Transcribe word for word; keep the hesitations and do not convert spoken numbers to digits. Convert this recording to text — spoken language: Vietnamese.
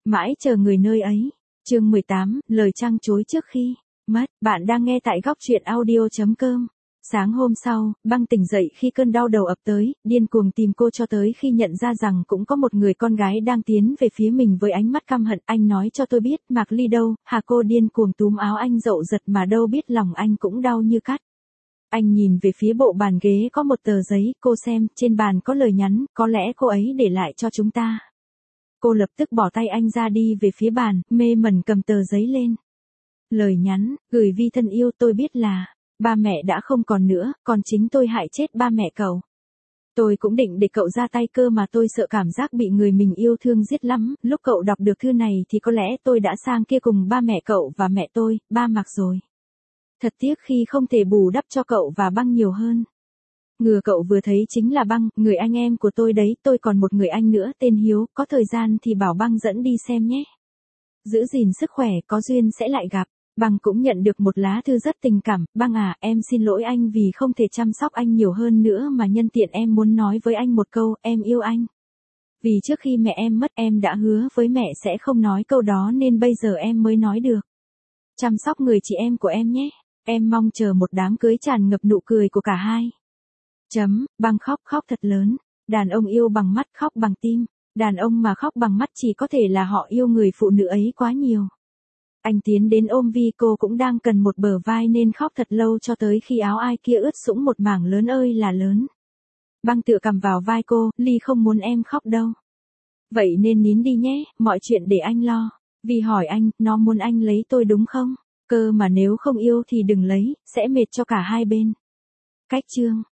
Mãi chờ người nơi ấy. Chương mười tám, lời trăng chối trước khi mất. Bạn đang nghe tại góc truyện audio.com. Sáng hôm sau, Băng tỉnh dậy khi cơn đau đầu ập tới, điên cuồng tìm cô cho tới khi nhận ra rằng cũng có một người con gái đang tiến về phía mình với ánh mắt căm hận. Anh nói cho tôi biết, Mạc Ly đâu, hả? Cô điên cuồng túm áo anh dậu giật mà đâu biết lòng anh cũng đau như cắt. Anh nhìn về phía bộ bàn ghế có một tờ giấy, cô xem, trên bàn có lời nhắn, có lẽ cô ấy để lại cho chúng ta. Cô lập tức bỏ tay anh ra đi về phía bàn, mê mẩn cầm tờ giấy lên. Lời nhắn, gửi Vi thân yêu, tôi biết là ba mẹ đã không còn nữa, còn chính tôi hại chết ba mẹ cậu. Tôi cũng định để cậu ra tay cơ mà tôi sợ cảm giác bị người mình yêu thương giết lắm, lúc cậu đọc được thư này thì có lẽ tôi đã sang kia cùng ba mẹ cậu và mẹ tôi, ba Mạc rồi. Thật tiếc khi không thể bù đắp cho cậu và Băng nhiều hơn. Người cậu vừa thấy chính là Băng, người anh em của tôi đấy, tôi còn một người anh nữa tên Hiếu, có thời gian thì bảo Băng dẫn đi xem nhé. Giữ gìn sức khỏe, có duyên sẽ lại gặp. Băng cũng nhận được một lá thư rất tình cảm, Băng à, em xin lỗi anh vì không thể chăm sóc anh nhiều hơn nữa mà nhân tiện em muốn nói với anh một câu, em yêu anh. Vì trước khi mẹ em mất em đã hứa với mẹ sẽ không nói câu đó nên bây giờ em mới nói được. Chăm sóc người chị em của em nhé, em mong chờ một đám cưới tràn ngập nụ cười của cả hai. Chấm, Băng khóc khóc thật lớn, đàn ông yêu bằng mắt khóc bằng tim, đàn ông mà khóc bằng mắt chỉ có thể là họ yêu người phụ nữ ấy quá nhiều. Anh tiến đến ôm Vi, cô cũng đang cần một bờ vai nên khóc thật lâu cho tới khi áo ai kia ướt sũng một mảng lớn ơi là lớn. Băng tựa cằm vào vai cô, Ly không muốn em khóc đâu. Vậy nên nín đi nhé, mọi chuyện để anh lo. Vi hỏi anh, nó muốn anh lấy tôi đúng không? Cơ mà nếu không yêu thì đừng lấy, sẽ mệt cho cả hai bên. Cách chương.